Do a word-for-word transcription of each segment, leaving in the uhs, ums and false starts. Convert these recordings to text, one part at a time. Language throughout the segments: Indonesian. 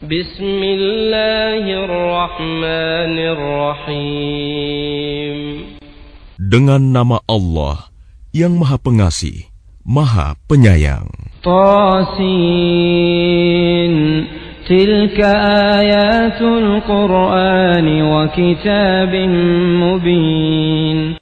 Bismillahirrahmanirrahim. Dengan nama Allah yang Maha Pengasih, Maha Penyayang. Tasin, tilka ayatul Qur'an wa kitabim mubin.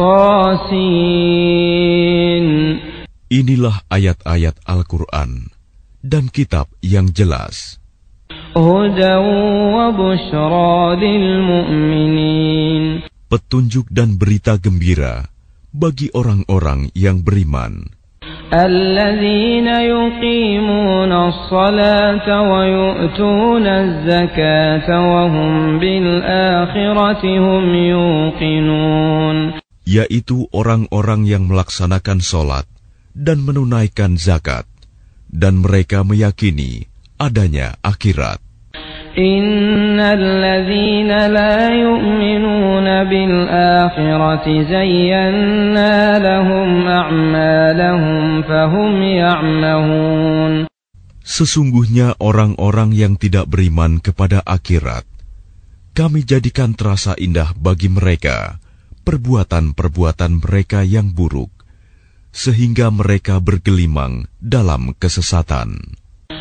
Tasin. Inilah ayat-ayat Al-Quran dan kitab yang jelas. Hudan wa bushra lil mu'minin. Petunjuk dan berita gembira bagi orang-orang yang beriman. Alladzina yuqimuna as-salata wa yu'tuna az-zakata wa hum bil akhirati hum yuqinun. Yaitu orang-orang yang melaksanakan sholat dan menunaikan zakat, dan mereka meyakini adanya akhirat. Innal ladzina la yu'minuna bil akhirati zayyana lahum a'malahum fahum ya'mahun. Sesungguhnya orang-orang yang tidak beriman kepada akhirat, kami jadikan terasa indah bagi mereka perbuatan-perbuatan mereka yang buruk, sehingga mereka bergelimang dalam kesesatan.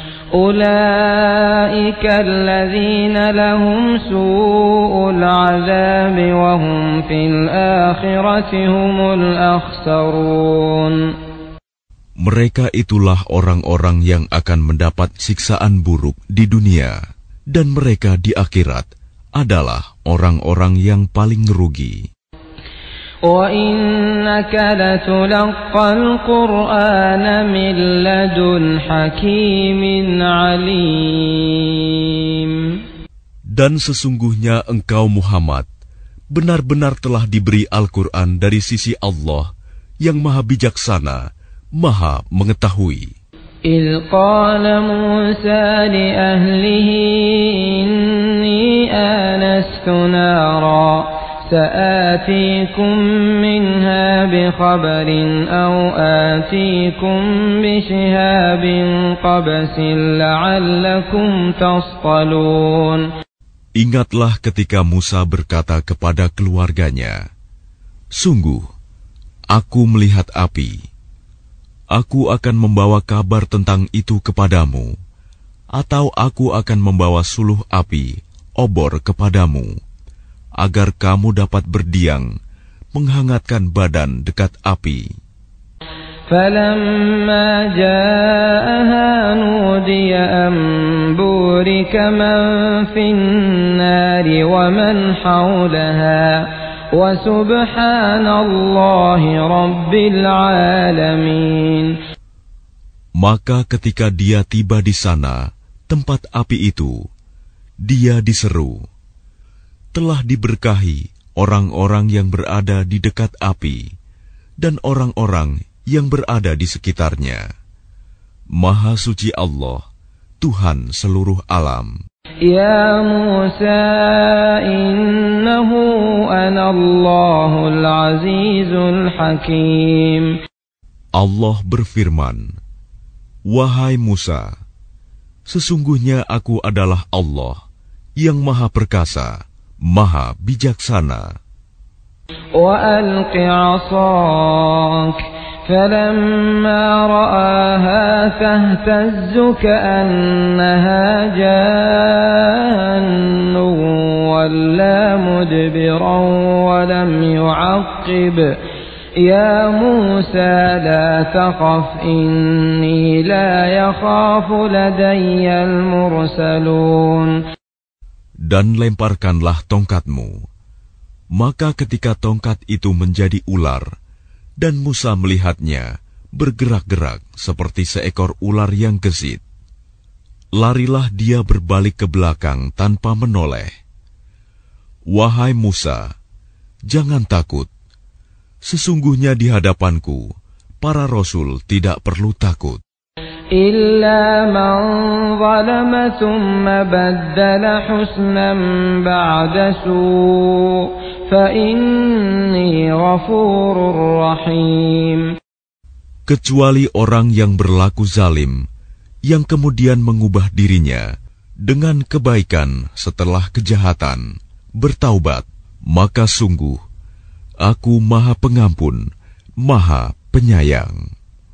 Ulaika alladzina lahum su'ul 'adzabi wa hum fil akhirati humul akhsarun. Mereka itulah orang-orang yang akan mendapat siksaan buruk di dunia, dan mereka di akhirat adalah orang-orang yang paling rugi. Wa innaka latulaqqal Qur'ana min ladun hakimin alim. Dan sesungguhnya engkau Muhammad benar-benar telah diberi Al-Quran dari sisi Allah yang Maha Bijaksana, Maha Mengetahui. إذ قال موسى لأهله إني آنست نارا سآتيكم منها بخبر أو آتيكم بشهاب قبس لعلكم تصطلون. Ingatlah ketika Musa berkata kepada keluarganya, sungguh, aku melihat api. Aku akan membawa kabar tentang itu kepadamu, atau aku akan membawa suluh api, obor kepadamu, agar kamu dapat berdiam, menghangatkan badan dekat api. فَلَمَّا جَاءَهَا نُودِيَ أَن بُورِكَ مَن فِي النَّارِ وَمَنْ حَوْلَهَا وَسُبْحَانَ اللَّهِ رَبِّ الْعَالَمِينَ. Maka ketika dia tiba di sana, tempat api itu, dia diseru, telah diberkahi orang-orang yang berada di dekat api dan orang-orang yang berada di sekitarnya. Maha suci Allah, Tuhan seluruh alam. Ya Musa, innahu ana Allahul Azizul Hakim. Allah berfirman, wahai Musa, sesungguhnya aku adalah Allah yang Maha Perkasa, Maha Bijaksana. Wa alqi 'asak falamma ra'aha tahtazzu ka'annaha jannun walla mudbiran wa lam yu'aqqib. Ya Musa la takhaf inni la yakhafu ladayyal mursalun. Dan lemparkanlah tongkatmu. Maka ketika tongkat itu menjadi ular, dan Musa melihatnya bergerak-gerak seperti seekor ular yang gesit, larilah dia berbalik ke belakang tanpa menoleh. Wahai Musa, jangan takut. Sesungguhnya di hadapanku, para rasul tidak perlu takut. Illa man zalama thumma baddala husnan ba'da su' fa inni ghafurur rahim. Kecuali orang yang berlaku zalim, yang kemudian mengubah dirinya dengan kebaikan setelah kejahatan, bertaubat, maka sungguh Aku Maha Pengampun, Maha Penyayang.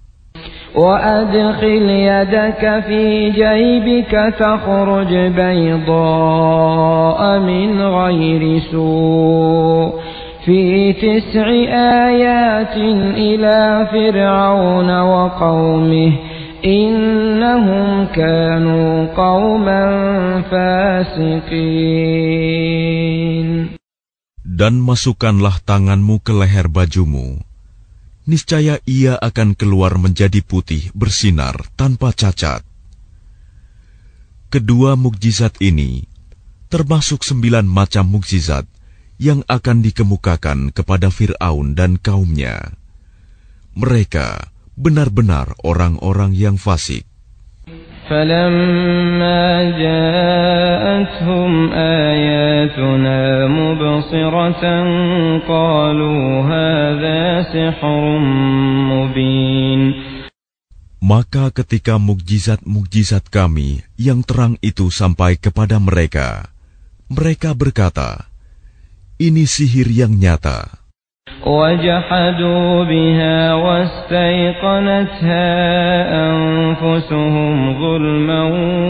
وأدخل يدك في جيبك تخرج بيضاء من غير سوء في تسع آيات إلى فرعون وقومه إنهم كانوا قوما فاسقين. Dan masukkanlah tanganmu ke leher bajumu, niscaya ia akan keluar menjadi putih bersinar tanpa cacat. Kedua mukjizat ini termasuk sembilan macam mukjizat yang akan dikemukakan kepada Fir'aun dan kaumnya. Mereka benar-benar orang-orang yang fasik. فَلَمَّا جَاءَتْهُمْ آيَاتُنَا مُبْصِرَةً قَالُوا هَذَا سِحْرٌ مُبِينٌ. Maka ketika mukjizat-mukjizat kami yang terang itu sampai kepada mereka, mereka berkata, ini sihir yang nyata. وَجَحَدُوا بِهَا وَاسْتَيْقَنَتْهَا أَنفُسُهُمْ ظُلْمًا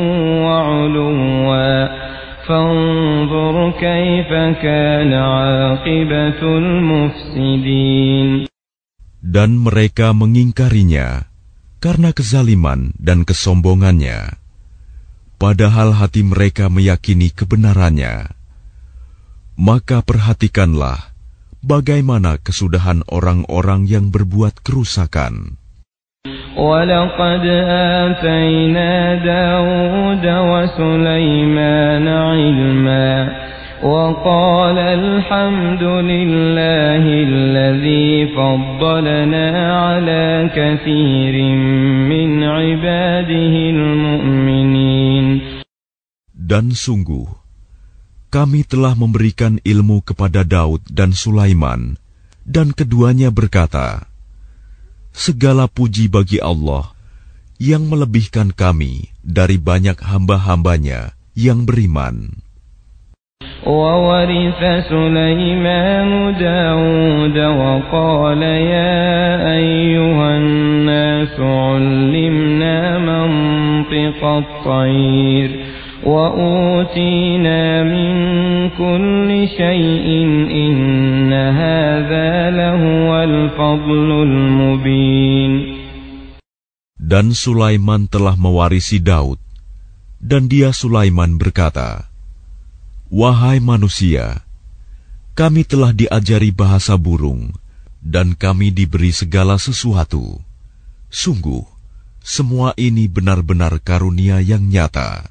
وَعُلُوًّا فَانظُرْ كَيْفَ كَانَ عَاقِبَةُ الْمُفْسِدِينَ. Dan mereka mengingkarinya karena kezaliman dan kesombongannya, padahal hati mereka meyakini kebenarannya. Maka perhatikanlah bagaimana kesudahan orang-orang yang berbuat kerusakan. وَلَقَدْ آتَيْنَا دَاوُودَ وَسُلَيْمَانَ عِلْمًا وَقَالَ الْحَمْدُ لِلَّهِ الَّذِي فَضَّلَنَا عَلَى كَثِيرٍ مِّنْ عِبَادِهِ الْمُؤْمِنِينَ. Dan sungguh kami telah memberikan ilmu kepada Daud dan Sulaiman, dan keduanya berkata, segala puji bagi Allah yang melebihkan kami dari banyak hamba-hambanya yang beriman. وَوَرِثَ سُلَيْمَانُ دَاوُودَ وَقَالَ يَا أَيُّهَا النَّاسُ عُلِّمْنَا مَنطِقَ الطَّيْرِ وَأُوتِينَا مِنْ كُلِّ شَيْءٍ إِنَّ هَذَا لَهُوَ الْفَضْلُ الْمُبِينُ. Dan Sulaiman telah mewarisi Daud, dan dia Sulaiman berkata, wahai manusia, kami telah diajari bahasa burung, dan kami diberi segala sesuatu. Sungguh, semua ini benar-benar karunia yang nyata.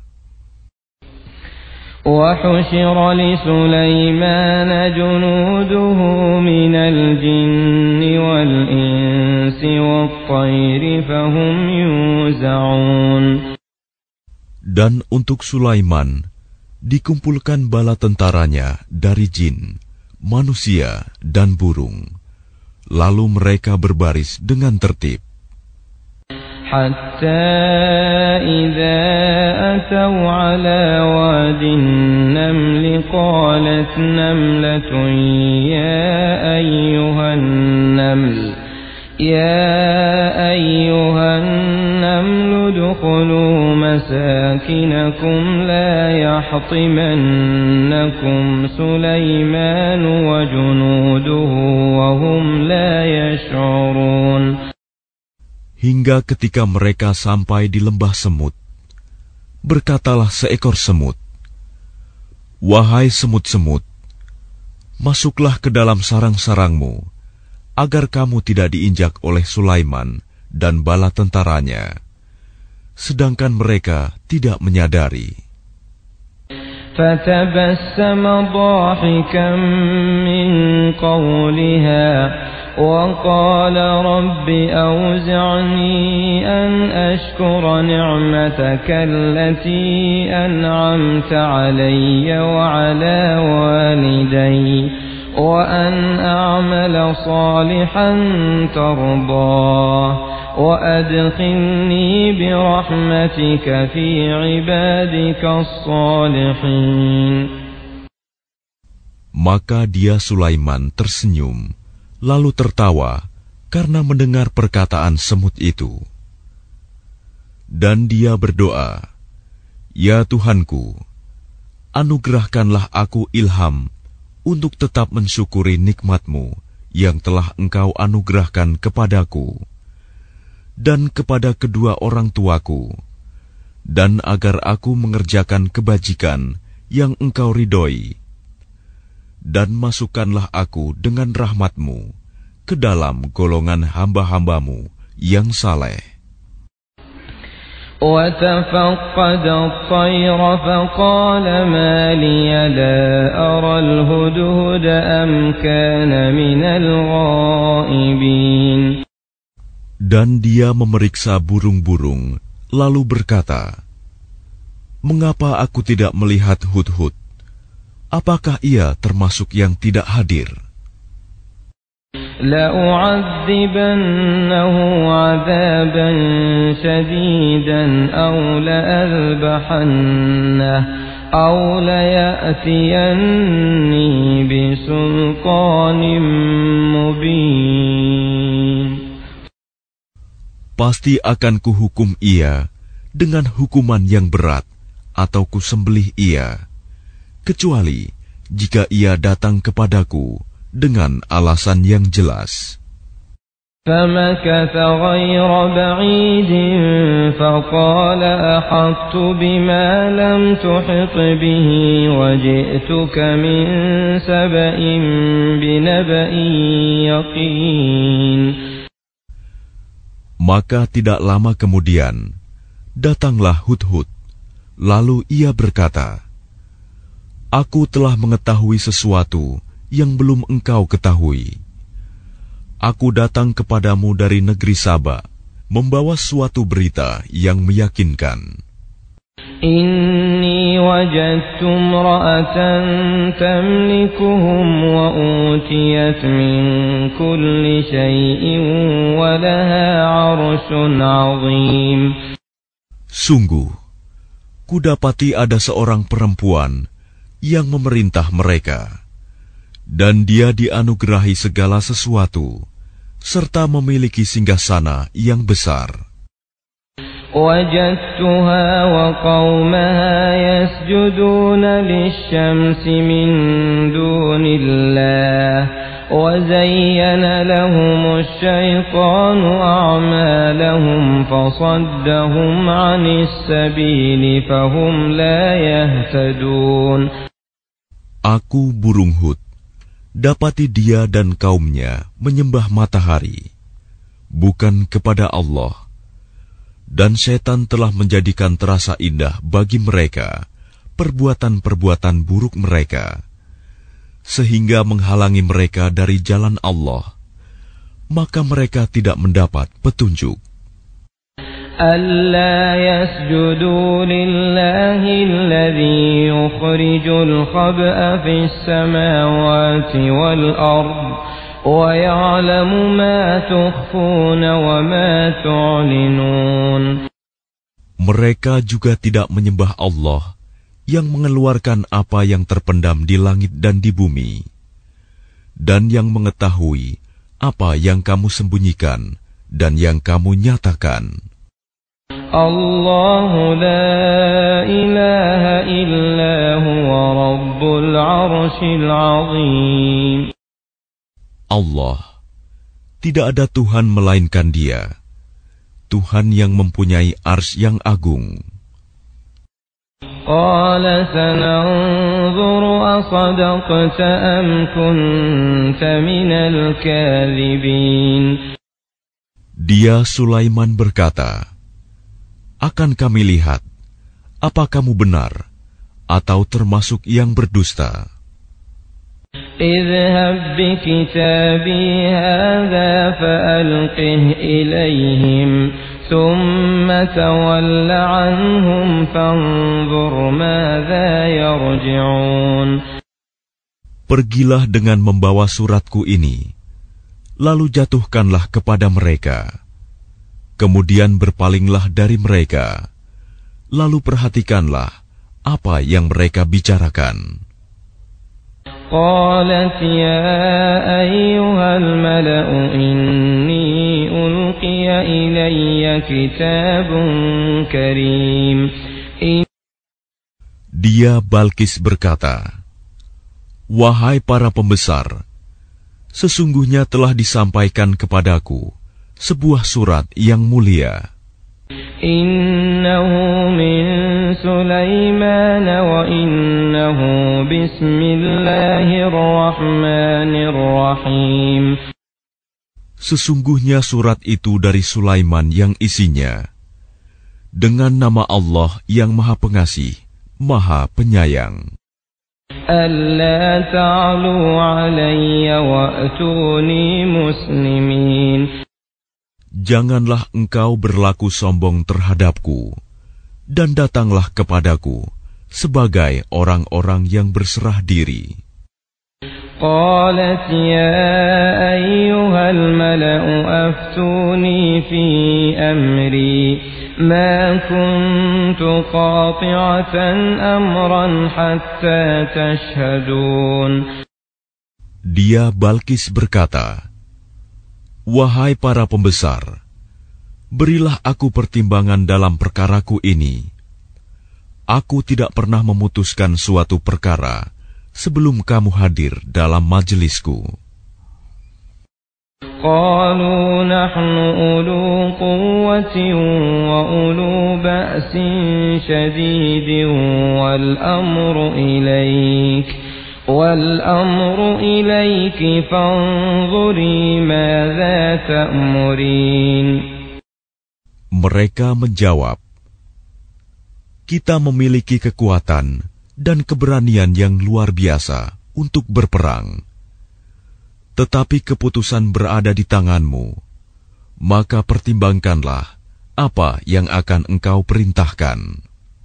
وَحُشِرَ لِسُلَيْمَانَ جُنُودُهُ مِنَ الْجِنِّ وَالْإِنسِ وَالطَّيْرِ فَهُمْ يُوزَعُونَ. Dan untuk Sulaiman dikumpulkan bala tentaranya dari jin, manusia, dan burung. Lalu mereka berbaris dengan tertib. حتى إذا أتوا على واد النمل قالت نملة يا أيها النمل يا أيها النمل ادخلوا مساكنكم لا يحطمنكم سليمان وجنوده وهم لا يشعرون. Hingga ketika mereka sampai di lembah semut, berkatalah seekor semut, wahai semut-semut, masuklah ke dalam sarang-sarangmu, agar kamu tidak diinjak oleh Sulaiman dan bala tentaranya, sedangkan mereka tidak menyadari. فَتَبَسَّمَ ضَاحِكًا مِّن قَوْلِهَا وَقَالَ رَبِّ أَوْزِعْنِي أَنْ أَشْكُرَ نِعْمَتَكَ الَّتِي أَنْعَمْتَ عَلَيَّ وَعَلَى وَالِدَيَّ وَأَنْ أَعْمَلَ صَالِحًا تَرْضَاهُ وأدخلني برحمتك في عبادك الصالحين. Maka dia Sulaiman tersenyum, lalu tertawa karena mendengar perkataan semut itu. Dan dia berdoa, "Ya Tuhanku, anugerahkanlah aku ilham untuk tetap mensyukuri nikmat-Mu yang telah Engkau anugerahkan kepadaku dan kepada kedua orang tuaku, dan agar aku mengerjakan kebajikan yang Engkau ridhoi. Dan masukkanlah aku dengan rahmat-Mu ke dalam golongan hamba-hamba-Mu yang saleh." وتفقد الطير فقال ما لي لا أرى الهدهد أم كان من الغائبين. Dan dia memeriksa burung-burung, lalu berkata, "Mengapa aku tidak melihat hudhud? Apakah ia termasuk yang tidak hadir?" لأعذبنه عذابا شديدا أو لأذبحنه أو ليأتيني بسلطان مبين. Pasti akan kuhukum ia dengan hukuman yang berat atau kusembelih ia, kecuali jika ia datang kepadaku dengan alasan yang jelas. فمكث غير بعيد فقال أحطت بما لم تحط به وجئتك من سبأ بنبأ يقين. Maka tidak lama kemudian datanglah Hudhud, lalu ia berkata, "Aku telah mengetahui sesuatu yang belum engkau ketahui. Aku datang kepadamu dari negeri Saba, membawa suatu berita yang meyakinkan. Inni wajadtu imra'atan tamlikuhum wa utiyat min kulli shay'in wa laha 'arshun 'azim." Sungguh, kudapati ada seorang perempuan yang memerintah mereka, dan dia dianugerahi segala sesuatu, serta memiliki singgasana yang besar. وجدتها وقومها يسجدون للشمس من دون الله وزين لهم الشيطان أعمالهم فصدهم عن السبيل فهم لا يهتدون. Aku burung Hud, dapati dia dan kaumnya menyembah matahari, bukan kepada Allah, dan setan telah menjadikan terasa indah bagi mereka perbuatan-perbuatan buruk mereka, sehingga menghalangi mereka dari jalan Allah, maka mereka tidak mendapat petunjuk. ألا يسجدوا لله الذي يخرج الخبأ في السماوات والأرض ويعلم ما تخفون وما تعلنون. Mereka juga tidak menyembah Allah yang mengeluarkan apa yang terpendam di langit dan di bumi, dan yang mengetahui apa yang kamu sembunyikan dan yang kamu nyatakan. Allahu la ilaha illa huwa rabbul arshil azim. Allah, tidak ada Tuhan melainkan Dia, Tuhan yang mempunyai arsy yang agung. Qala sananzuru asadaqta am kunta minal kadhibin. Dia Sulaiman berkata, "Akan kami lihat, apa kamu benar atau termasuk yang berdusta." اذهب بكتابي هذا فألقه إليهم ثم تول عنهم فانظر ماذا يرجعون. Pergilah dengan membawa suratku ini, lalu jatuhkanlah kepada mereka. Kemudian berpalinglah dari mereka, lalu perhatikanlah apa yang mereka bicarakan. قالت يا أيها الملأ إني ألقي إلي كتاب كريم. Dia Balkis berkata, "Wahai para pembesar, sesungguhnya telah disampaikan kepadaku sebuah surat yang mulia. Innahu min Sulaiman wa innahu bismillahirrahmanirrahim." Sesungguhnya surat itu dari Sulaiman yang isinya dengan nama Allah yang Maha Pengasih, Maha Penyayang. Alla ta'lu 'alayya wa'tuni muslimin. Janganlah engkau berlaku sombong terhadapku, dan datanglah kepadaku sebagai orang-orang yang berserah diri. Qalat ya ayyuhal mala'u aftuni fi amri ma kuntu qati'atan amran hatta tashhadun. Dia Balkis berkata, "Wahai para pembesar, berilah aku pertimbangan dalam perkaraku ini. Aku tidak pernah memutuskan suatu perkara sebelum kamu hadir dalam majelisku." Qalu nahnu ulu quwwatin wa ulu ba'sin shadidin wal amru ilaik wal amru ilaiki fanzuri madza ta'murin. Mereka menjawab, "Kita memiliki kekuatan dan keberanian yang luar biasa untuk berperang. Tetapi keputusan berada di tanganmu, maka pertimbangkanlah apa yang akan engkau perintahkan."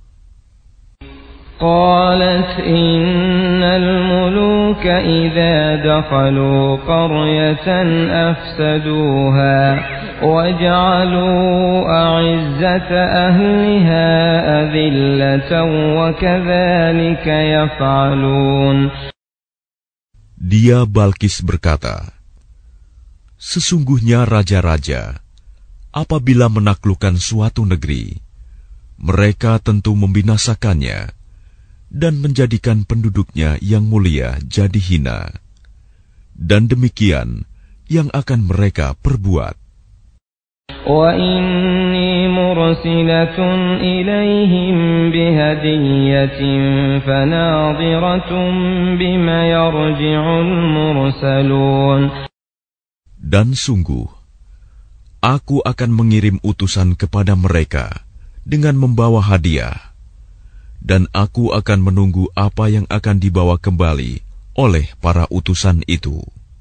Qalat innal muluka idza dakhalu qaryatan afsaduha waj'alu a'izzata ahliha adillatan wa kadzalika yaf'alun. Dia Balkis berkata, "Sesungguhnya raja-raja, apabila menaklukkan suatu negeri, mereka tentu membinasakannya dan menjadikan penduduknya yang mulia jadi hina. Dan demikian yang akan mereka perbuat." Wa inni mursilatun ilaihim bihadiyatin fanadhiratun bima yarji'ul mursalun. Dan sungguh, aku akan mengirim utusan kepada mereka dengan membawa hadiah, dan aku akan menunggu apa yang akan dibawa kembali oleh para utusan itu.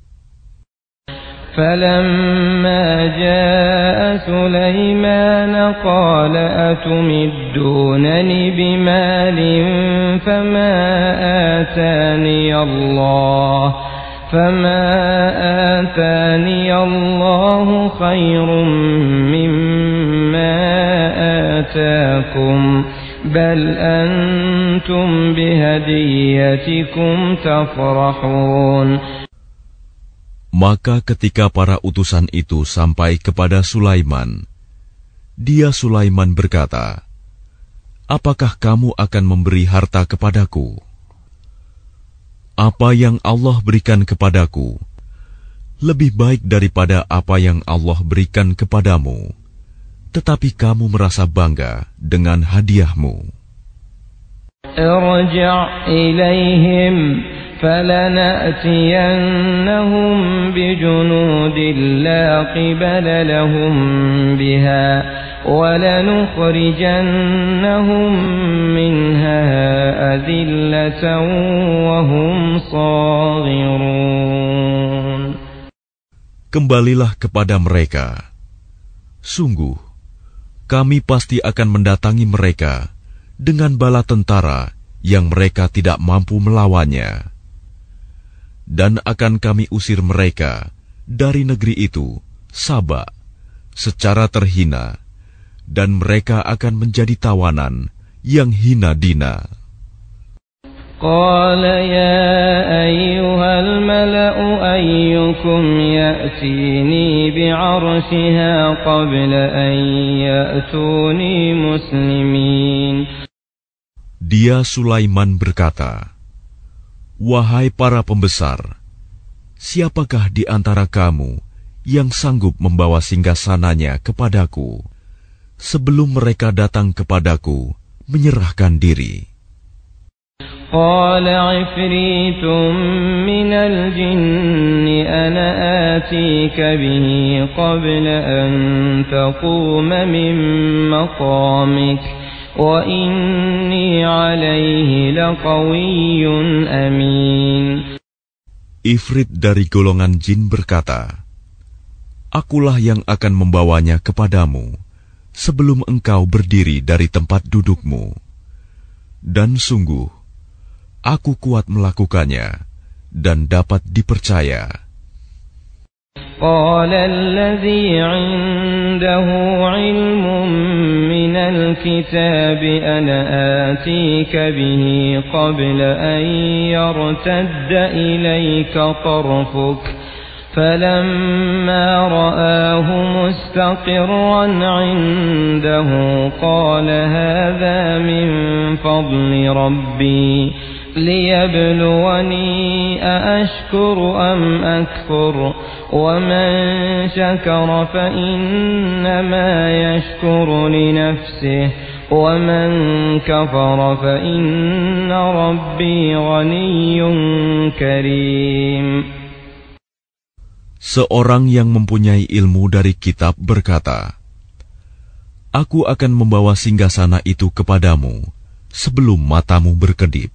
فَلَمَّا جَاءَ سُلَيْمَانَ قَالَ أَتُمِدُّونَنِ بِمَالٍ فَمَا آتَانِيَ اللَّهُ فَمَا آتَانِيَ اللَّهُ خَيْرٌ مِّمَّا آتَاكُمْ بَلْ أَنْتُمْ بِهَدِيَّتِكُمْ تَفْرَحُونَ. Maka ketika para utusan itu sampai kepada Sulaiman, dia Sulaiman berkata, "Apakah kamu akan memberi harta kepadaku? Apa yang Allah berikan kepadaku lebih baik daripada apa yang Allah berikan kepadamu, tetapi kamu merasa bangga dengan hadiahmu." Irji' ilaihim فَلَنَأْتِيَنَّهُمْ بِجُنُودٍ لَّا قِبَلَ لَهُم بِهَا وَلَنُخْرِجَنَّهُمْ مِنْهَا أَذِلَّةً وَهُمْ صَاغِرُونَ. Kembalilah kepada mereka. Sungguh, kami pasti akan mendatangi mereka dengan bala tentara yang mereka tidak mampu melawannya. Dan akan kami usir mereka dari negeri itu, Saba, secara terhina, dan mereka akan menjadi tawanan yang hina dina. قال يا أيها الملأ أيكم يأتيني بعرشها قبل أن يأتوني مسلمين. Dia Sulaiman berkata, "Wahai para pembesar, siapakah di antara kamu yang sanggup membawa singgasananya kepadaku sebelum mereka datang kepadaku menyerahkan diri?" قال عفريت من الجن أنا آتيك به قبل أن تقوم من مقامك وإني عليه لقوي أمين. Ifrit dari golongan jin berkata, "Akulah yang akan membawanya kepadamu sebelum engkau berdiri dari tempat dudukmu. Dan sungguh, aku kuat melakukannya dan dapat dipercaya." قال الذي عنده علم من الكتاب أنا آتيك به قبل أن يرتد إليك طرفك فلما رآه مستقرا عنده قال هذا من فضل ربي ليبلوني أأشكر أم أكفر ومن شكر فإنما يشكر لنفسه ومن كفر فإن ربي غني كريم. Seorang yang mempunyai ilmu dari kitab berkata, "Aku akan membawa singgasana itu kepadamu sebelum matamu berkedip."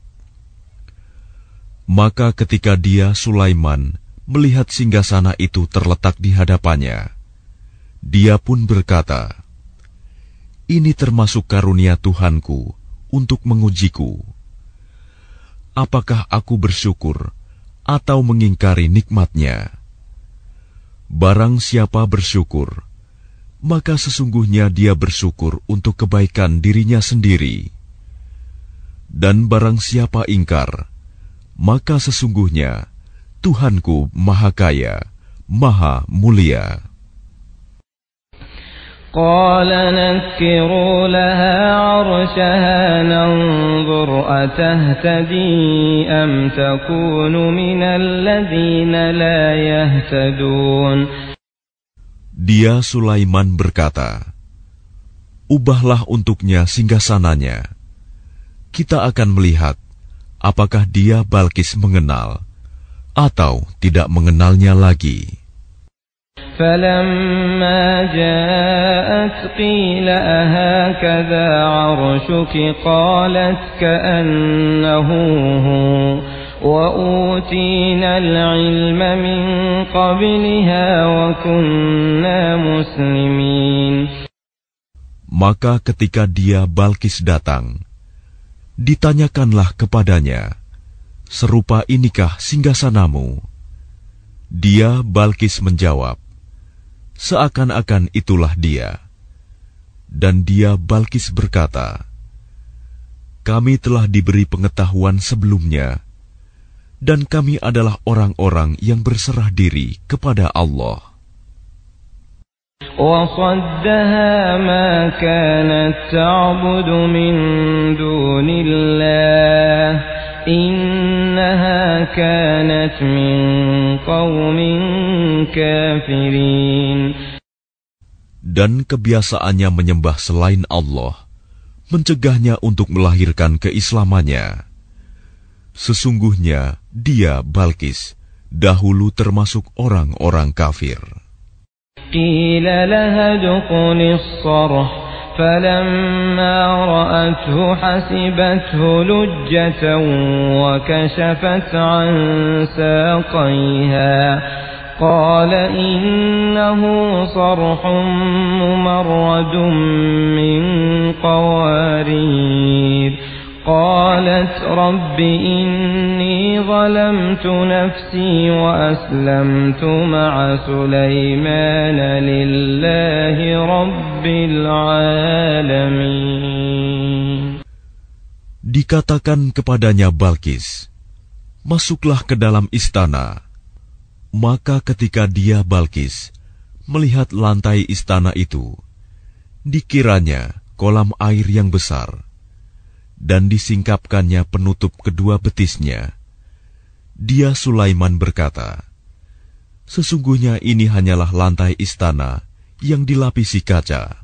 Maka ketika dia, Sulaiman, melihat singgasana itu terletak di hadapannya, dia pun berkata, "Ini termasuk karunia Tuhanku untuk mengujiku. Apakah aku bersyukur atau mengingkari nikmatnya? Barang siapa bersyukur, maka sesungguhnya dia bersyukur untuk kebaikan dirinya sendiri. Dan barang siapa ingkar, maka sesungguhnya Tuhanku Maha Kaya, Maha Mulia." قال نكروا لها عرشها ننظر أتهتدي أم تكون من الذين لا يهتدون. Dia Sulaiman berkata, "Ubahlah untuknya singgasananya. Kita akan melihat apakah dia Balkis mengenal atau tidak mengenalnya lagi." فلما جاءت قيل أهكذا عرشك قالت كأنه هو وأوتينا العلم من قبلها وكنا مسلمين. Maka ketika dia Balkis datang, ditanyakanlah kepadanya, "Serupa inikah singgasanamu?" Dia Balkis menjawab, "Seakan-akan itulah dia." Dan dia Balkis berkata, "Kami telah diberi pengetahuan sebelumnya, dan kami adalah orang-orang yang berserah diri kepada Allah." وَصَدَّهَا مَا كَانَتْ تَعْبُدُ مِن دُونِ اللَّهِ إِنَّهَا كَانَتْ مِن قَوْمٍ كَافِرِينَ. Dan kebiasaannya menyembah selain Allah mencegahnya untuk melahirkan keislamannya. Sesungguhnya dia Balkis dahulu termasuk orang-orang kafir. قِيلَ لَهَا ادْخُلِي الصَّرْحَ فَلَمَّا رَأَتْهُ حَسِبَتْهُ لُجَّةً وَكَشَفَتْ عَنْ سَاقَيْهَا قَالَ إِنَّهُ صَرْحٌ مُمَرَّدٌ مِّن قَوَارِيرَ قالت رب إني ظلمت نفسي وأسلمت مع سليمان لله رب العالمين. Dikatakan kepadanya Balkis, masuklah ke dalam istana. Maka ketika dia Balkis melihat lantai istana itu, dikiranya kolam air yang besar, dan disingkapkannya penutup kedua betisnya. Dia Sulaiman berkata, sesungguhnya ini hanyalah lantai istana yang dilapisi kaca.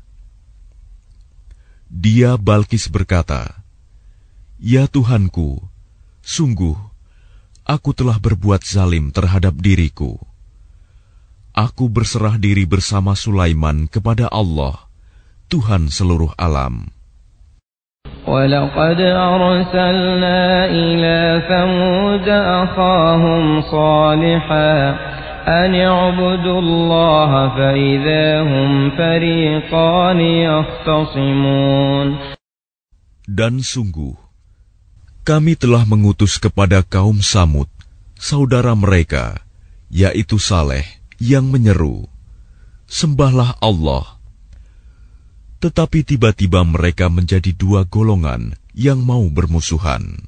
Dia Balkis berkata, ya Tuhanku, sungguh aku telah berbuat zalim terhadap diriku. Aku berserah diri bersama Sulaiman kepada Allah, Tuhan seluruh alam. وَلَقَدْ أَرْسَلْنَا إِلَى ثَمُودَ أَخَاهُمْ صَالِحًا أَنِ اعْبُدُوا اللَّهَ فَإِذَا هُمْ فَرِيقَانِ يَخْتَصِمُونَ. Dan sungguh, kami telah mengutus kepada kaum Samud, saudara mereka, yaitu Saleh, yang menyeru, sembahlah Allah. Tetapi tiba-tiba mereka menjadi dua golongan yang mau bermusuhan.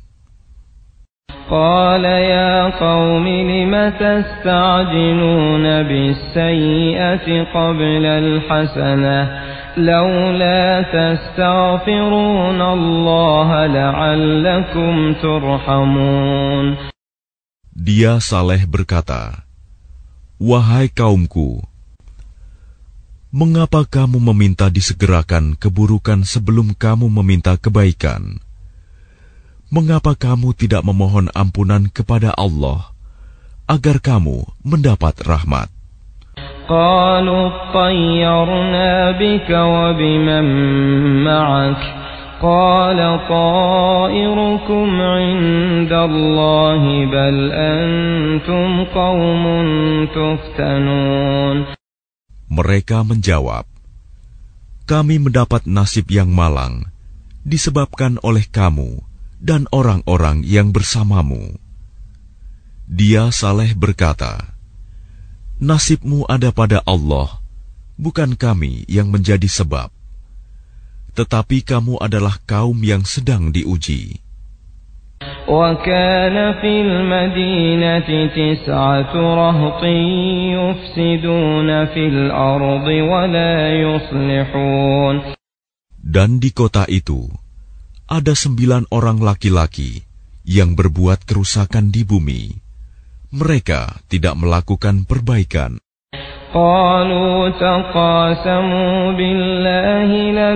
قال يا قوم لم تستعجلون بالسيئة قبل الحسنة لولا تستغفرون الله لعلكم ترحمون. Dia Saleh berkata, wahai kaumku, mengapa kamu meminta disegerakan keburukan sebelum kamu meminta kebaikan? Mengapa kamu tidak memohon ampunan kepada Allah agar kamu mendapat rahmat? قالوا اطيرنا بك وبمن معك قال طائركم عند الله بل أنتم قوم تفتنون. Mereka menjawab, kami mendapat nasib yang malang disebabkan oleh kamu dan orang-orang yang bersamamu. Dia Saleh berkata, nasibmu ada pada Allah, bukan kami yang menjadi sebab. Tetapi kamu adalah kaum yang sedang diuji. وَكَانَ فِي الْمَدِينَةِ تِسْعَةُ رَهْطٍ يُفْسِدُونَ فِي الْأَرْضِ وَلَا يُصْلِحُونَ. Dan di kota itu ada sembilan orang laki-laki yang berbuat kerusakan di bumi. Mereka tidak melakukan perbaikan. قالوا تقاسموا بالله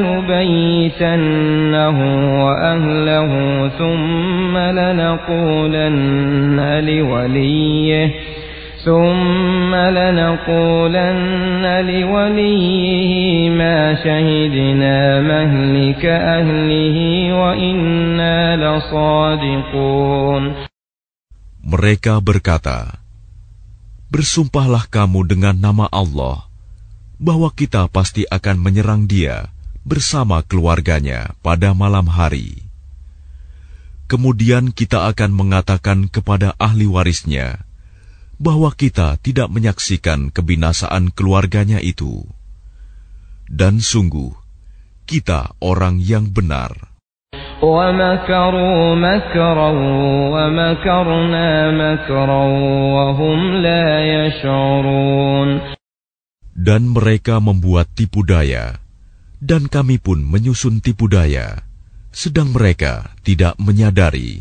لنبيتنه وأهله ثم لنقولن لوليه ثم لنقولن لوليه ما شهدنا مهلك أهله وإنا لصادقون. Mereka berkata, bersumpahlah kamu dengan nama Allah, bahwa kita pasti akan menyerang dia bersama keluarganya pada malam hari. Kemudian kita akan mengatakan kepada ahli warisnya, bahwa kita tidak menyaksikan kebinasaan keluarganya itu. Dan sungguh, kita orang yang benar. وَمَكَرُوا مَكْرًا وَمَكَرْنَا مَكْرًا وَهُمْ لَا يَشْعُرُونَ. Dan mereka membuat tipu daya, dan kami pun menyusun tipu daya, sedang mereka tidak menyadari.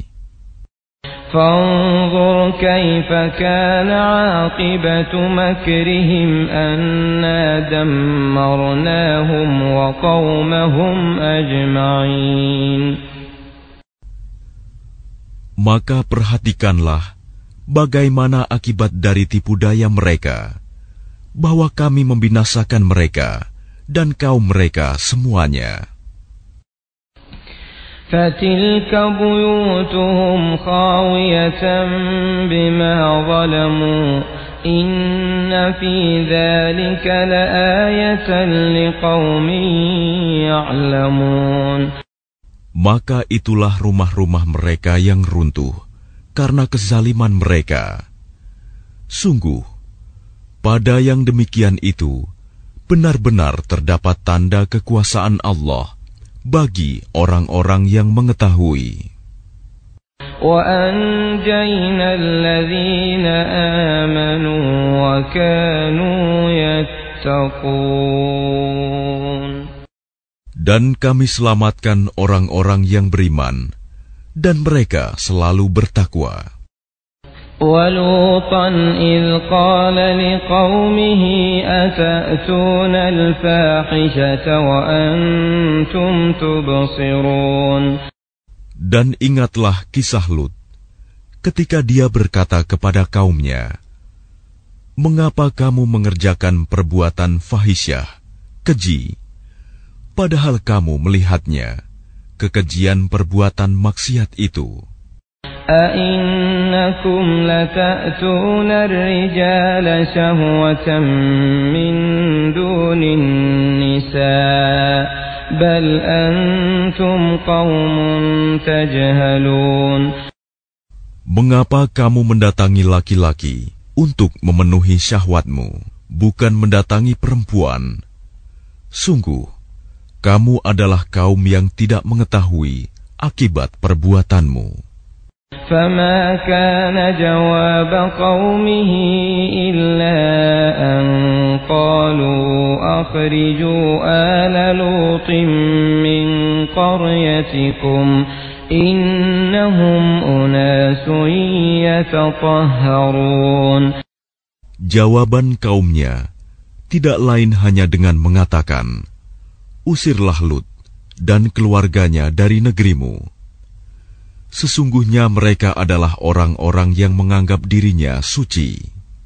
فانظر كيف كان عاقبة مكرهم أنا دمرناهم وقومهم أجمعين. Maka perhatikanlah bagaimana akibat dari tipu daya mereka, bahwa kami membinasakan mereka dan kaum mereka semuanya. فَتِلْكَ بُيُوتُهُمْ خَاوِيَةً بِمَا ظَلَمُوا إِنَّ فِي ذَلِكَ لَآيَةً لِقَوْمٍ يَعْلَمُونَ. maka itulah rumah-rumah mereka yang runtuh karena kezaliman mereka. Sungguh, pada yang demikian itu benar-benar terdapat tanda kekuasaan Allah bagi orang-orang yang mengetahui. وَأَنْجَيْنَا الَّذِينَ آمَنُوا وَكَانُوا يَتَّقُونَ. Dan kami selamatkan orang-orang yang beriman, dan mereka selalu bertakwa. وَلُوطًا إِذْ قَالَ لِقَوْمِهِ أَتَأْتُونَ الْفَاحِشَةَ وَأَنْتُمْ تُبْصِرُونَ. Dan ingatlah kisah Lut, ketika dia berkata kepada kaumnya, "Mengapa kamu mengerjakan perbuatan fahisyah, keji, padahal kamu melihatnya, kekejian perbuatan maksiat itu? أَإِنَّكُمْ لَتَأْتُونَ الرِّجَالَ شَهْوَةً مِّن دُونِ النِّسَاءِ بَلْ أَنْتُمْ قَوْمٌ تَجْهَلُونَ. Mengapa kamu mendatangi laki-laki untuk memenuhi syahwatmu, bukan mendatangi perempuan? Sungguh, kamu adalah kaum yang tidak mengetahui akibat perbuatanmu." فَمَا كَانَ جَوَابَ قَوْمِهِ إِلَّا أَنْ قَالُوا أَخْرِجُوا آلَ لُوطٍ مِّنْ قَرْيَتِكُمْ إِنَّهُمْ أُنَاسٌ يَتَطَهَّرُونَ. Jawaban kaumnya tidak lain hanya dengan mengatakan, "Usirlah Lut dan keluarganya dari negerimu. Sesungguhnya mereka adalah orang-orang yang menganggap dirinya suci."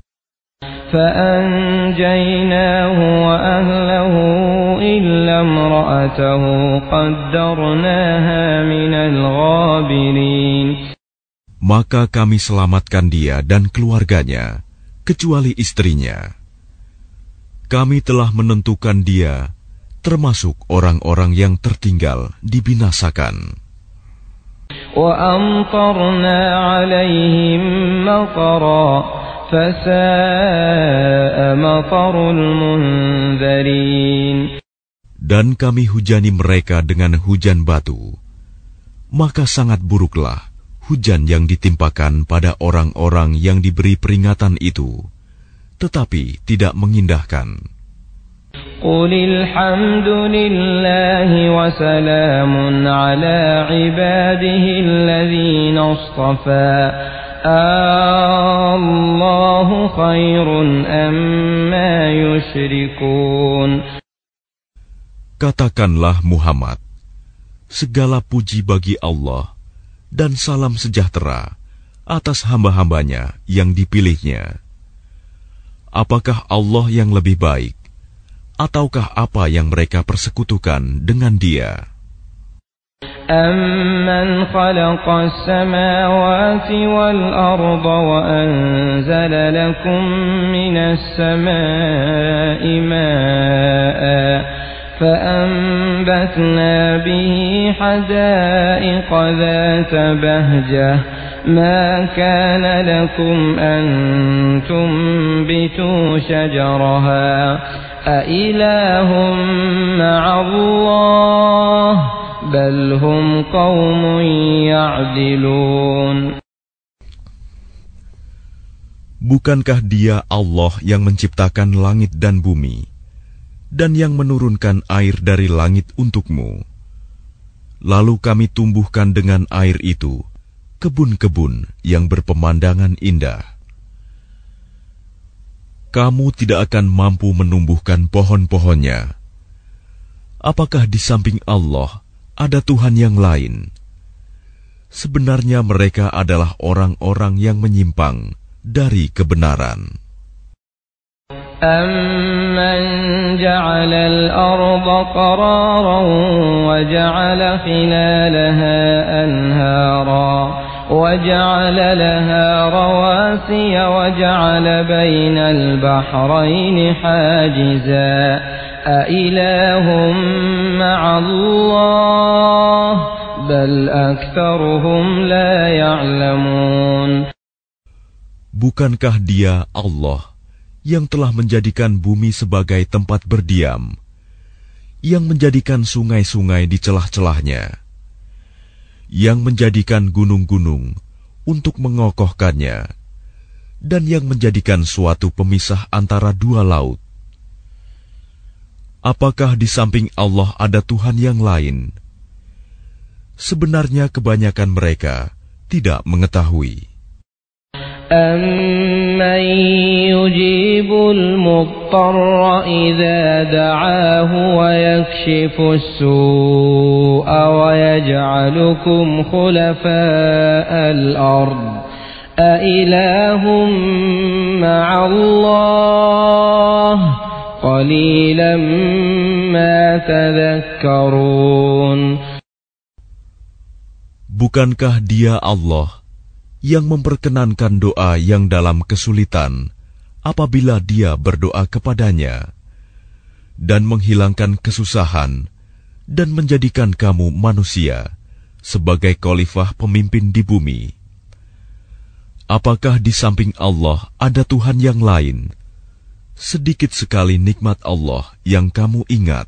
فَأَنْجَيْنَاهُ وَأَهْلَهُ إِلَّا امْرَأَتَهُ قَدَّرْنَاهَا مِنَ الْغَابِرِينَ. Maka kami selamatkan dia dan keluarganya, kecuali istrinya. Kami telah menentukan dia termasuk orang-orang yang tertinggal dibinasakan. وَأَمْطَرْنَا عَلَيْهِمْ مَطَرًا فَسَاءَ مَطَرُ الْمُنذَرِينَ. Dan kami hujani mereka dengan hujan batu, maka sangat buruklah hujan yang ditimpakan pada orang-orang yang diberi peringatan itu, tetapi tidak mengindahkan. قُلِ الْحَمْدُ لِلَّهِ وَسَلَامٌ عَلَى عِبَادِهِ الَّذِينَ اصْطَفَى اللَّهُ خَيْرٌ أَمَّا يُشْرِكُونَ. Katakanlah Muhammad, segala puji bagi Allah dan salam sejahtera atas hamba-hambanya yang dipilihnya. Apakah Allah yang lebih baik ataukah apa yang mereka persekutukan dengan Dia? أَمَّنْ خَلَقَ السَّمَاوَاتِ وَالْأَرْضَ وَأَنزَلَ لَكُم مِّنَ السَّمَاءِ مَاءً فَأَنبَتْنَا بِهِ حَدَائِقَ ذَاتَ بَهْجَةٍ مَا كَانَ لَكُمْ أَن تُنبِتُوا شَجَرَهَا أَإِلَٰهٌ مَّعَ اللَّهِ بَلْ هُمْ قَوْمٌ يَعْدِلُونَ. Bukankah Dia Allah yang menciptakan langit dan bumi, dan yang menurunkan air dari langit untukmu? Lalu kami tumbuhkan dengan air itu kebun-kebun yang berpemandangan indah. Kamu tidak akan mampu menumbuhkan pohon-pohonnya. Apakah di samping Allah ada Tuhan yang lain? Sebenarnya mereka adalah orang-orang yang menyimpang dari kebenaran. أَمَّنْ جَعَلَ الْأَرْضَ قَرَارًا وَجَعَلَ خِلَالَهَا أَنْهَارًا وَجَعَلَ لَهَا رَوَاسِيَ وَجَعَلَ بَيْنَ الْبَحْرَيْنِ حَاجِزًا أَإِلَٰهٌ مَّعَ اللَّهِ بل أكثرهم لا يعلمون. Bukankah Dia Allah yang telah menjadikan bumi sebagai tempat berdiam, yang menjadikan sungai-sungai di celah-celahnya, yang menjadikan gunung-gunung untuk mengokohkannya, dan yang menjadikan suatu pemisah antara dua laut? Apakah di samping Allah ada Tuhan yang lain? Sebenarnya kebanyakan mereka tidak mengetahui. أَمَّن يُجِيبُ الْمُضْطَرَّ إِذَا دَعَاهُ وَيَكْشِفُ السُّوءَ وَيَجْعَلُكُمْ خُلَفَاءَ الْأَرْضِ أَإِلَٰهٌ مَّعَ اللَّهِ قَلِيلًا مَّا تَذَكَّرُونَ. Bukankah Dia Allah yang memperkenankan doa yang dalam kesulitan apabila Dia berdoa kepadanya, dan menghilangkan kesusahan, dan menjadikan kamu manusia sebagai khalifah pemimpin di bumi? Apakah di samping Allah ada Tuhan yang lain? Sedikit sekali nikmat Allah yang kamu ingat.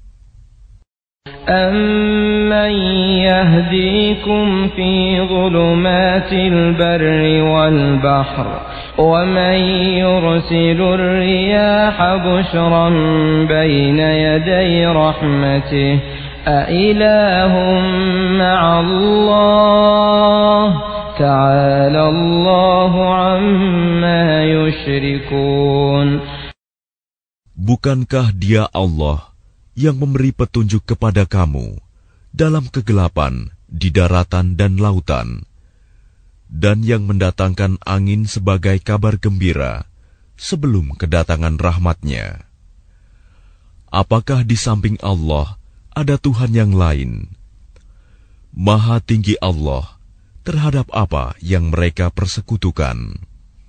أَمَّن يَهْدِيكُمْ فِي ظُلُمَاتِ الْبَرِّ وَالْبَحْرِ وَمَن يُرْسِلُ الرِّيَاحَ بُشْرًا بَيْنَ يَدَيْ رَحْمَتِهِ أَإِلَٰهٌ مَّعَ اللَّهِ تَعَالَى اللَّهُ عَمَّا يُشْرِكُونَ. Bukankah Dia Allah yang memberi petunjuk kepada kamu dalam kegelapan di daratan dan lautan, dan yang mendatangkan angin sebagai kabar gembira sebelum kedatangan rahmat-Nya? Apakah di samping Allah ada Tuhan yang lain? Maha tinggi Allah terhadap apa yang mereka persekutukan.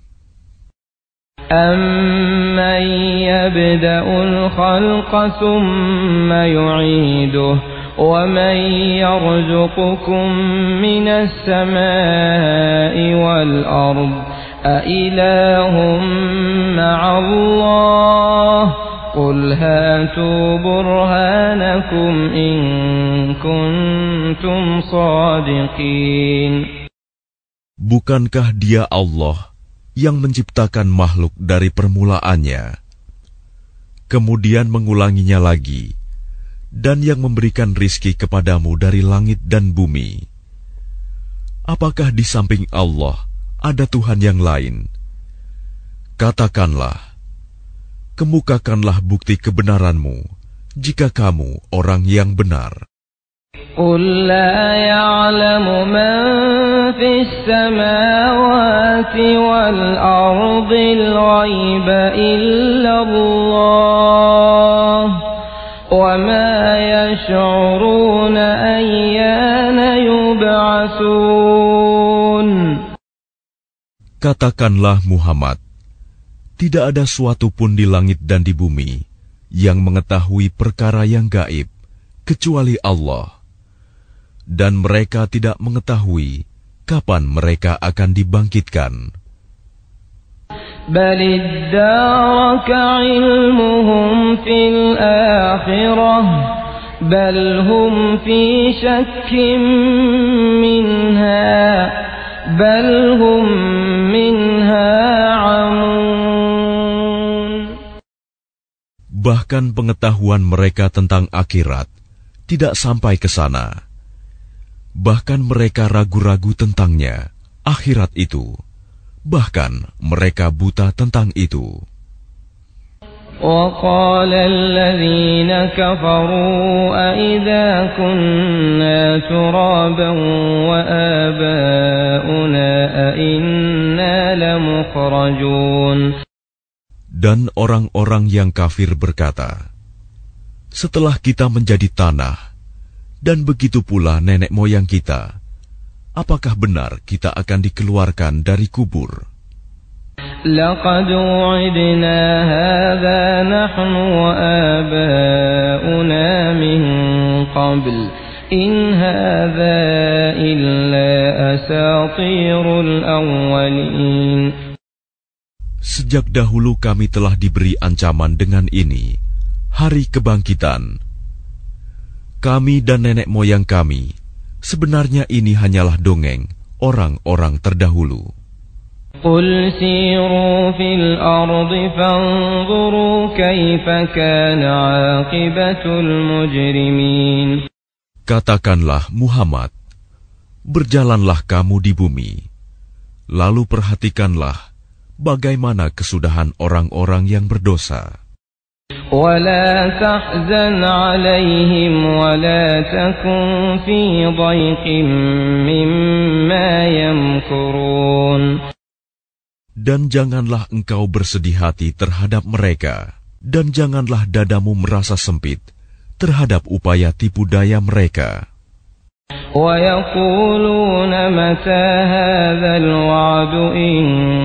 أَمَّن يَبْدَأُ الْخَلْقَ ثُمَّ يُعِيدُهُ وَمَن يَرْزُقُكُم مِّنَ السَّمَاءِ وَالْأَرْضِ أَإِلَٰهٌ مَّعَ اللَّهِ قُلْ هَاتُوا بُرْهَانَكُمْ إِن كُنتُمْ صَادِقِينَ. Bukankah Dia Allah yang menciptakan makhluk dari permulaannya, kemudian mengulanginya lagi, dan yang memberikan rizki kepadamu dari langit dan bumi? Apakah di samping Allah ada Tuhan yang lain? Katakanlah, kemukakanlah bukti kebenaranmu jika kamu orang yang benar. قُل لَّا يَعْلَمُ مَن فِي السَّمَاوَاتِ وَالْأَرْضِ الْغَيْبَ إِلَّا اللَّهُ وَمَا يَشْعُرُونَ أَيَّانَ يُبْعَثُونَ. Katakanlah Muhammad, tidak ada suatu pun di langit dan di bumi yang mengetahui perkara yang gaib kecuali Allah. Dan mereka tidak mengetahui kapan mereka akan dibangkitkan. بَلِ ادَّارَكَ عِلْمُهُمْ فِي الْآخِرَةِ بَلْ هُمْ فِي شَكٍّ مِّنْهَا بَلْ هُمْ مِنْهَا عَمُونَ. Bahkan pengetahuan mereka tentang akhirat tidak sampai ke sana. Bahkan mereka ragu-ragu tentangnya, akhirat itu. Bahkan mereka buta tentang itu. وَقَالَ الَّذِينَ كَفَرُوا أَإِذَا كُنَّا تُرَابًا وَآبَاؤُنَا أَإِنَّا لَمُخْرَجُونَ. Dan orang-orang yang kafir berkata, setelah kita menjadi tanah, dan begitu pula nenek moyang kita, apakah benar kita akan dikeluarkan dari kubur? لَقَدْ وُعِدْنَا هَذَا نَحْنُ وَآبَاؤُنَا مِنْ قَبْلُ In hadza illa asatirul awwalin. Sejak dahulu kami telah diberi ancaman dengan ini, hari kebangkitan. Kami dan nenek moyang kami, sebenarnya ini hanyalah dongeng orang-orang terdahulu. Qul siru fil ardi fanzuru kaifa kana aqibatul mujrimin. Katakanlah Muhammad, berjalanlah kamu di bumi, lalu perhatikanlah bagaimana kesudahan orang-orang yang berdosa. ولا تحزن عليهم ولا تكن في ضيق مما يمكرون. Dan janganlah engkau bersedih hati terhadap mereka, dan janganlah dadamu merasa sempit terhadap upaya tipu daya mereka. وَيَقُولُونَ مَتَى هَذَا الْوَعْدُ إِن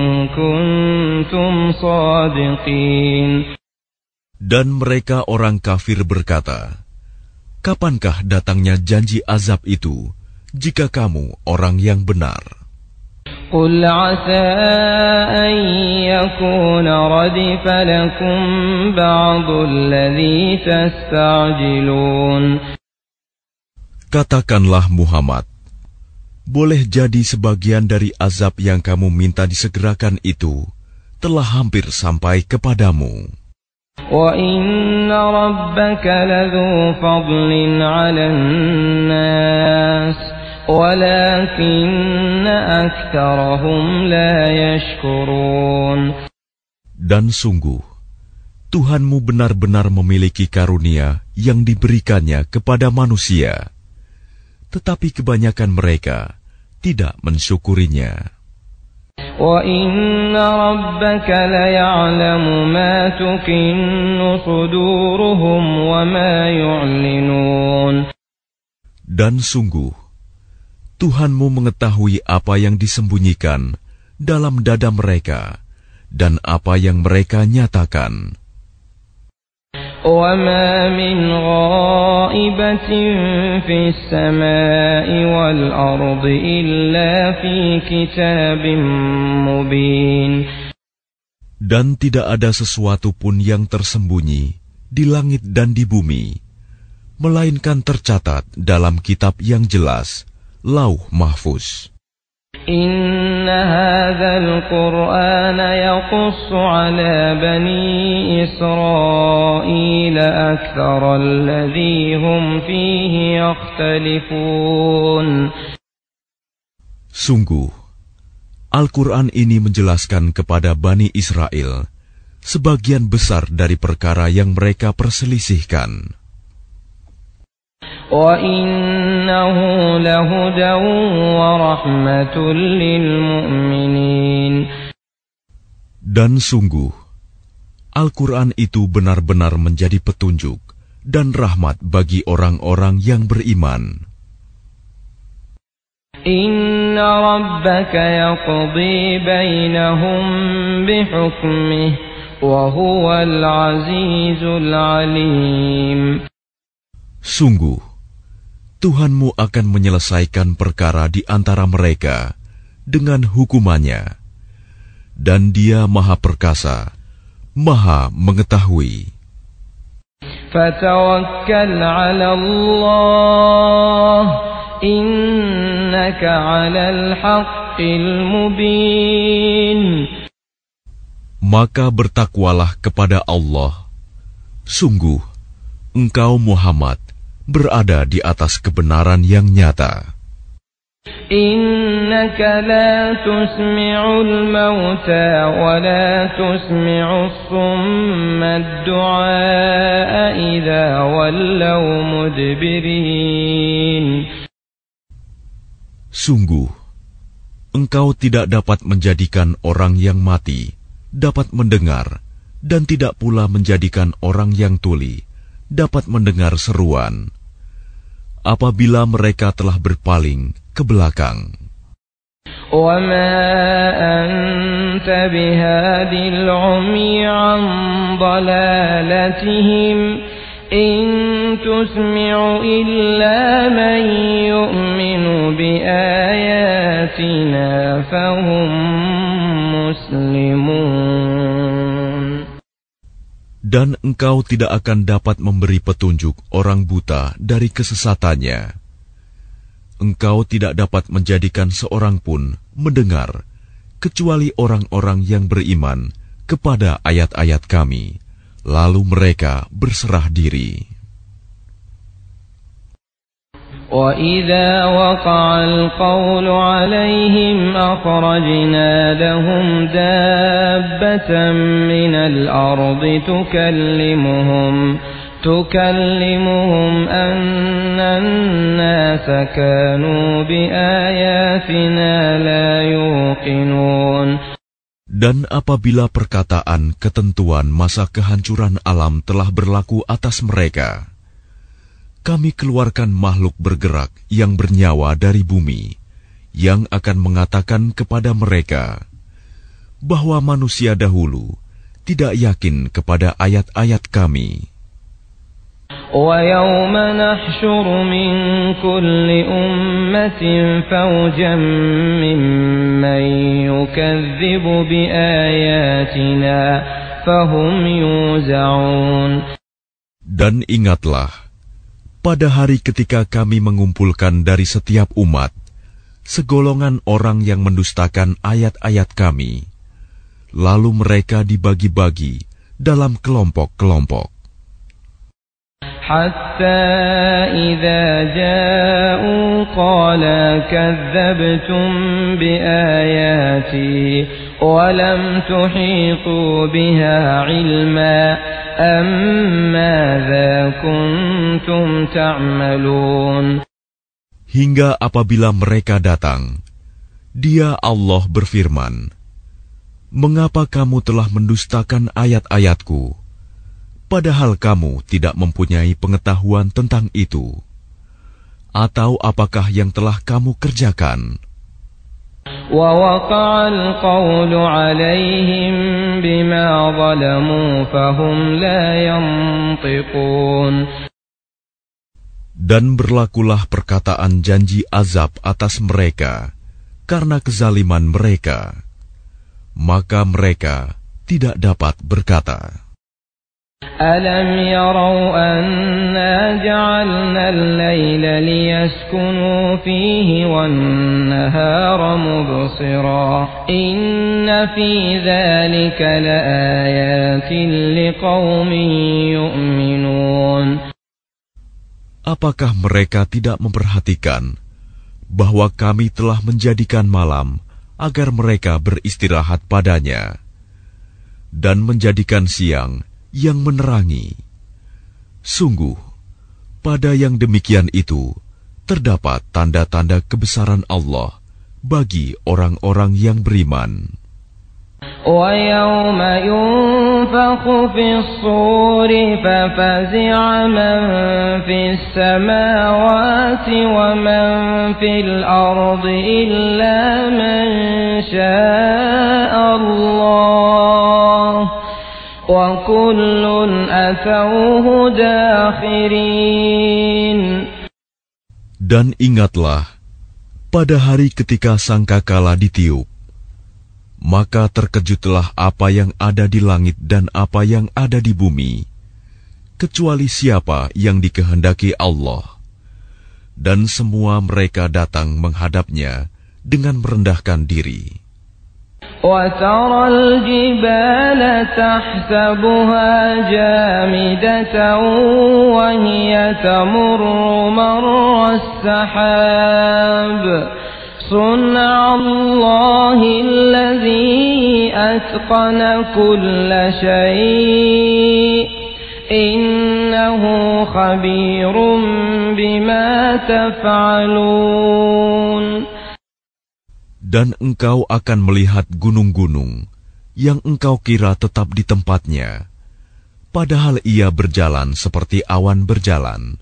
كُنتُمْ صَادِقِينَ. Dan mereka orang kafir berkata, kapankah datangnya janji azab itu, jika kamu orang yang benar? قُلْ عَسَىٰ أَن يَكُونَ رَدِفَ لَكُمْ بَعْضُ الَّذِي تَسْتَعْجِلُونَ. Katakanlah Muhammad, boleh jadi sebagian dari azab yang kamu minta disegerakan itu telah hampir sampai kepadamu. وَإِنَّ رَبَّكَ لَذُو فَضْلٍ عَلَى النَّاسِ وَلَكِنَّ أَكْثَرَهُمْ لَا يَشْكُرُونَ. Dan sungguh, Tuhanmu benar-benar memiliki karunia yang diberikannya kepada manusia, tetapi kebanyakan mereka tidak mensyukurinya. وَإِنَّ رَبَّكَ لَيَعْلَمُ مَا تُكِنُّ صُدُورُهُمْ وَمَا يُعْلِنُونَ. Dan sungguh, Tuhanmu mengetahui apa yang disembunyikan dalam dada mereka dan apa yang mereka nyatakan. وَمَا مِنْ غَائِبَةٍ فِي السَّمَاءِ وَالْأَرْضِ إِلَّا فِي كِتَابٍ مُبِينٍ. Dan tidak ada sesuatu pun yang tersembunyi di langit dan di bumi, melainkan tercatat dalam kitab yang jelas, Lauh Mahfuz. إِنَّ هَذَا الْقُرْآنَ يَقُصُّ عَلَى بَنِي إِسْرَائِيلَ أَكْثَرَ الَّذِي هُمْ فِيهِ يَخْتَلِفُونَ. Sungguh, Al-Quran ini menjelaskan kepada Bani Israel sebagian besar dari perkara yang mereka perselisihkan. وَإِنَّهُ لَهُدًى وَرَحْمَةٌ لِّلْمُؤْمِنِينَ. Dan sungguh, Al-Quran itu benar-benar menjadi petunjuk dan rahmat bagi orang-orang yang beriman. Inna rabbaka yaqdi bainahum bihukmih wa huwal azizul alim. Sungguh, Tuhanmu akan menyelesaikan perkara di antara mereka dengan hukumannya, dan Dia Maha Perkasa, Maha Mengetahui. Fatawakkal 'ala Allah, innaka 'alal haqqil mubin. Maka bertakwalah kepada Allah. Sungguh, engkau Muhammad berada di atas kebenaran yang nyata. Innaka la tusmi'ul mauta wa la tusmi'us summa ad-du'a idza wallaw mudbirin. Sungguh, engkau tidak dapat menjadikan orang yang mati dapat mendengar, dan tidak pula menjadikan orang yang tuli dapat mendengar seruan apabila mereka telah berpaling ke belakang. وَمَا أَنْتَ بِهَادِ الْعُمْيِ عَنْ ضَلَالَتِهِمْ إن تسمع إلا من يؤمن بآياتنا فهم مسلمون. Dan engkau tidak akan dapat memberi petunjuk orang buta dari kesesatannya. Engkau tidak dapat menjadikan seorang pun mendengar, kecuali orang-orang yang beriman kepada ayat-ayat kami, lalu mereka berserah diri. وَإِذَا وَقَعَ الْقَوْلُ عَلَيْهِمْ أَخْرَجْنَا لَهُمْ دَابَّةً مِّنَ الْأَرْضِ تُكَلِّمُهُمْ تُكَلِّمُهُمْ أَنَّ النَّاسَ كَانُوا بِآيَاتِنَا لَا يُوقِنُونَ. Dan apabila perkataan ketentuan masa kehancuran alam telah berlaku atas mereka, kami keluarkan makhluk bergerak yang bernyawa dari bumi, yang akan mengatakan kepada mereka bahwa manusia dahulu tidak yakin kepada ayat-ayat kami. وَيَوْمَ نَحْشُرُ مِنْ كُلِّ أُمَّةٍ فَوْجًا مِّمَّنْ يُكَذِّبُ بِآيَاتِنَا فَهُمْ يُوزَعُونَ. Dan ingatlah, pada hari ketika kami mengumpulkan dari setiap umat segolongan orang yang mendustakan ayat-ayat kami, lalu mereka dibagi-bagi dalam kelompok-kelompok. حتى إذا جاءوا قال كذبتم بآياتي ولم تحيطوا بها علما أم ماذا كنتم تعملون. Hingga apabila mereka datang, Dia Allah berfirman, "Mengapa kamu telah mendustakan ayat-ayatku, padahal kamu tidak mempunyai pengetahuan tentang itu? Atau apakah yang telah kamu kerjakan?" وَوَقَعَ الْقَوْلُ عَلَيْهِمْ بِمَا ظَلَمُوا فَهُمْ لَا يَنطِقُونَ. Dan berlakulah perkataan janji azab atas mereka karena kezaliman mereka, maka mereka tidak dapat berkata. أَلَمْ يَرَوْا أَنَّا جَعَلْنَا اللَّيْلَ لِيَسْكُنُوا فِيهِ وَالنَّهَارَ مُبْصِرًا إِنَّ فِي ذَلِكَ لَآيَاتٍ لِقَوْمٍ يُؤْمِنُونَ. Apakah mereka tidak memperhatikan bahwa kami telah menjadikan malam agar mereka beristirahat padanya, dan menjadikan siang yang menerangi? Sungguh, pada yang demikian itu terdapat tanda-tanda kebesaran Allah bagi orang-orang yang beriman. وَيَوْمَ يُنفَخُ فِي الصُّورِ فَفَزِعَ مَن فِي السَّمَاوَاتِ وَمَن فِي الْأَرْضِ إِلَّا مَن شَاءَ اللَّهُ وَكُلٌّ أَتَوْهُ دَاخِرِينَ. Dan ingatlah, pada hari ketika sangkakala ditiup, maka terkejutlah apa yang ada di langit dan apa yang ada di bumi, kecuali siapa yang dikehendaki Allah. Dan semua mereka datang menghadapnya dengan merendahkan diri. وَتَرَى الْجِبَالَ تَحْسَبُهَا جَامِدَةً وَهِيَ تَمُرُّ مَرَّ السَّحَابِ صُنْعَ اللَّهِ الَّذِي أَتْقَنَ كُلَّ شَيْءٍ إِنَّهُ خَبِيرٌ بِمَا تَفْعَلُونَ. Dan engkau akan melihat gunung-gunung yang engkau kira tetap di tempatnya, padahal ia berjalan seperti awan berjalan.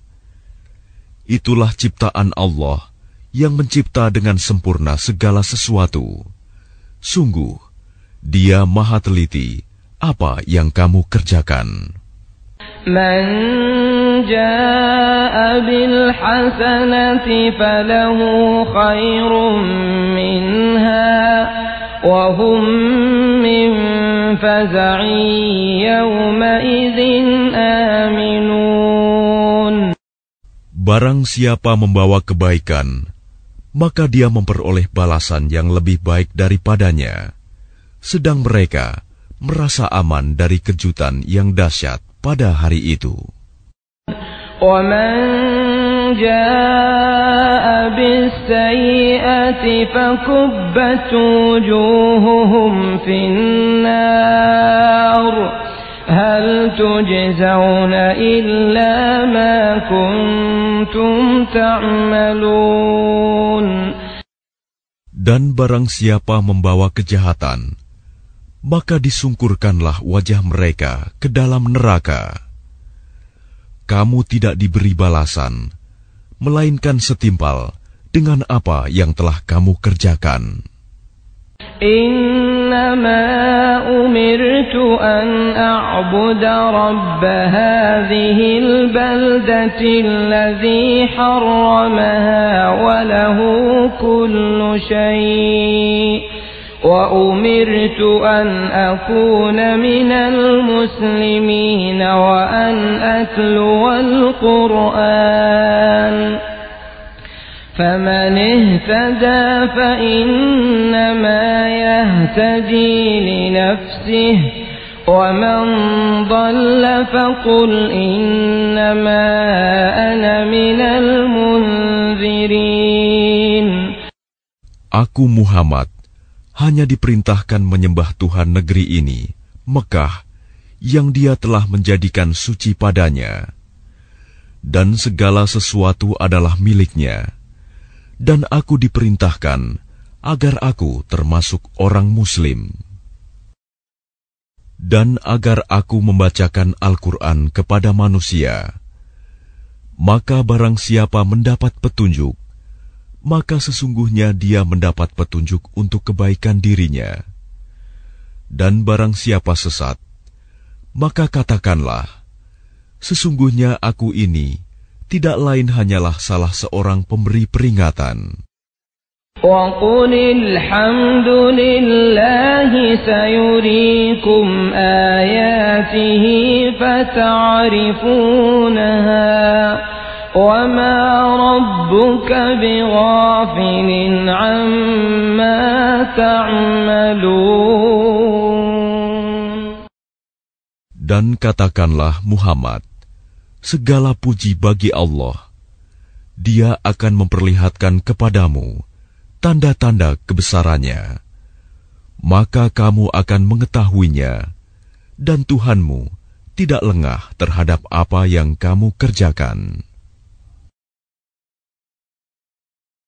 Itulah ciptaan Allah yang mencipta dengan sempurna segala sesuatu. Sungguh, Dia Maha Teliti apa yang kamu kerjakan. Man جاء بالحسنة فله خير منها وهم من فزع يومئذ آمنون. Barang siapa membawa kebaikan, maka dia memperoleh balasan yang lebih baik daripadanya, sedang mereka merasa aman dari kejutan yang dahsyat pada hari itu. وَمَنْ جَاءَ بِالسَّيِّئَةِ فَكُبَّتْ وُجُوهُهُمْ فِي النَّارِ هَلْ تُجْزَوْنَ إِلَّا مَا كُنْتُمْ تَعْمَلُونَ. Dan barang siapa membawa kejahatan, maka disungkurkanlah wajah mereka ke dalam neraka. Kamu tidak diberi balasan, melainkan setimpal dengan apa yang telah kamu kerjakan. Innama umirtu an a'buda rabb hadhil baldati alladhi harramaha wa lahu kullu shay'. وَأُمِرْتُ أَنْ أَكُونَ مِنَ الْمُسْلِمِينَ وَأَنْ أَتْلُوَ الْقُرْآنَ فَمَنِ اهْتَدَى فَإِنَّمَا يَهْتَدِي لِنَفْسِهِ وَمَنْ ضَلَّ فَقُلْ إِنَّمَا أَنَا مِنَ الْمُنْذِرِينَ. Aku Muhammad hanya diperintahkan menyembah Tuhan negeri ini, Mekah, yang Dia telah menjadikan suci padanya. Dan segala sesuatu adalah miliknya. Dan aku diperintahkan agar aku termasuk orang Muslim. Dan agar aku membacakan Al-Quran kepada manusia. Maka barang siapa mendapat petunjuk, maka sesungguhnya dia mendapat petunjuk untuk kebaikan dirinya. Dan barang siapa sesat, maka katakanlah, sesungguhnya aku ini tidak lain hanyalah salah seorang pemberi peringatan. وَقُلِ الْحَمْدُ لِلَّهِ سَيُرِيكُمْ آيَاتِهِ فَتَعْرِفُونَهَا وَمَا رَبُّكَ بِغَافِلٍ عَمَّا تَعْمَلُونَ. Dan katakanlah Muhammad, segala puji bagi Allah. Dia akan memperlihatkan kepadamu tanda-tanda kebesarannya. Maka kamu akan mengetahuinya, dan Tuhanmu tidak lengah terhadap apa yang kamu kerjakan.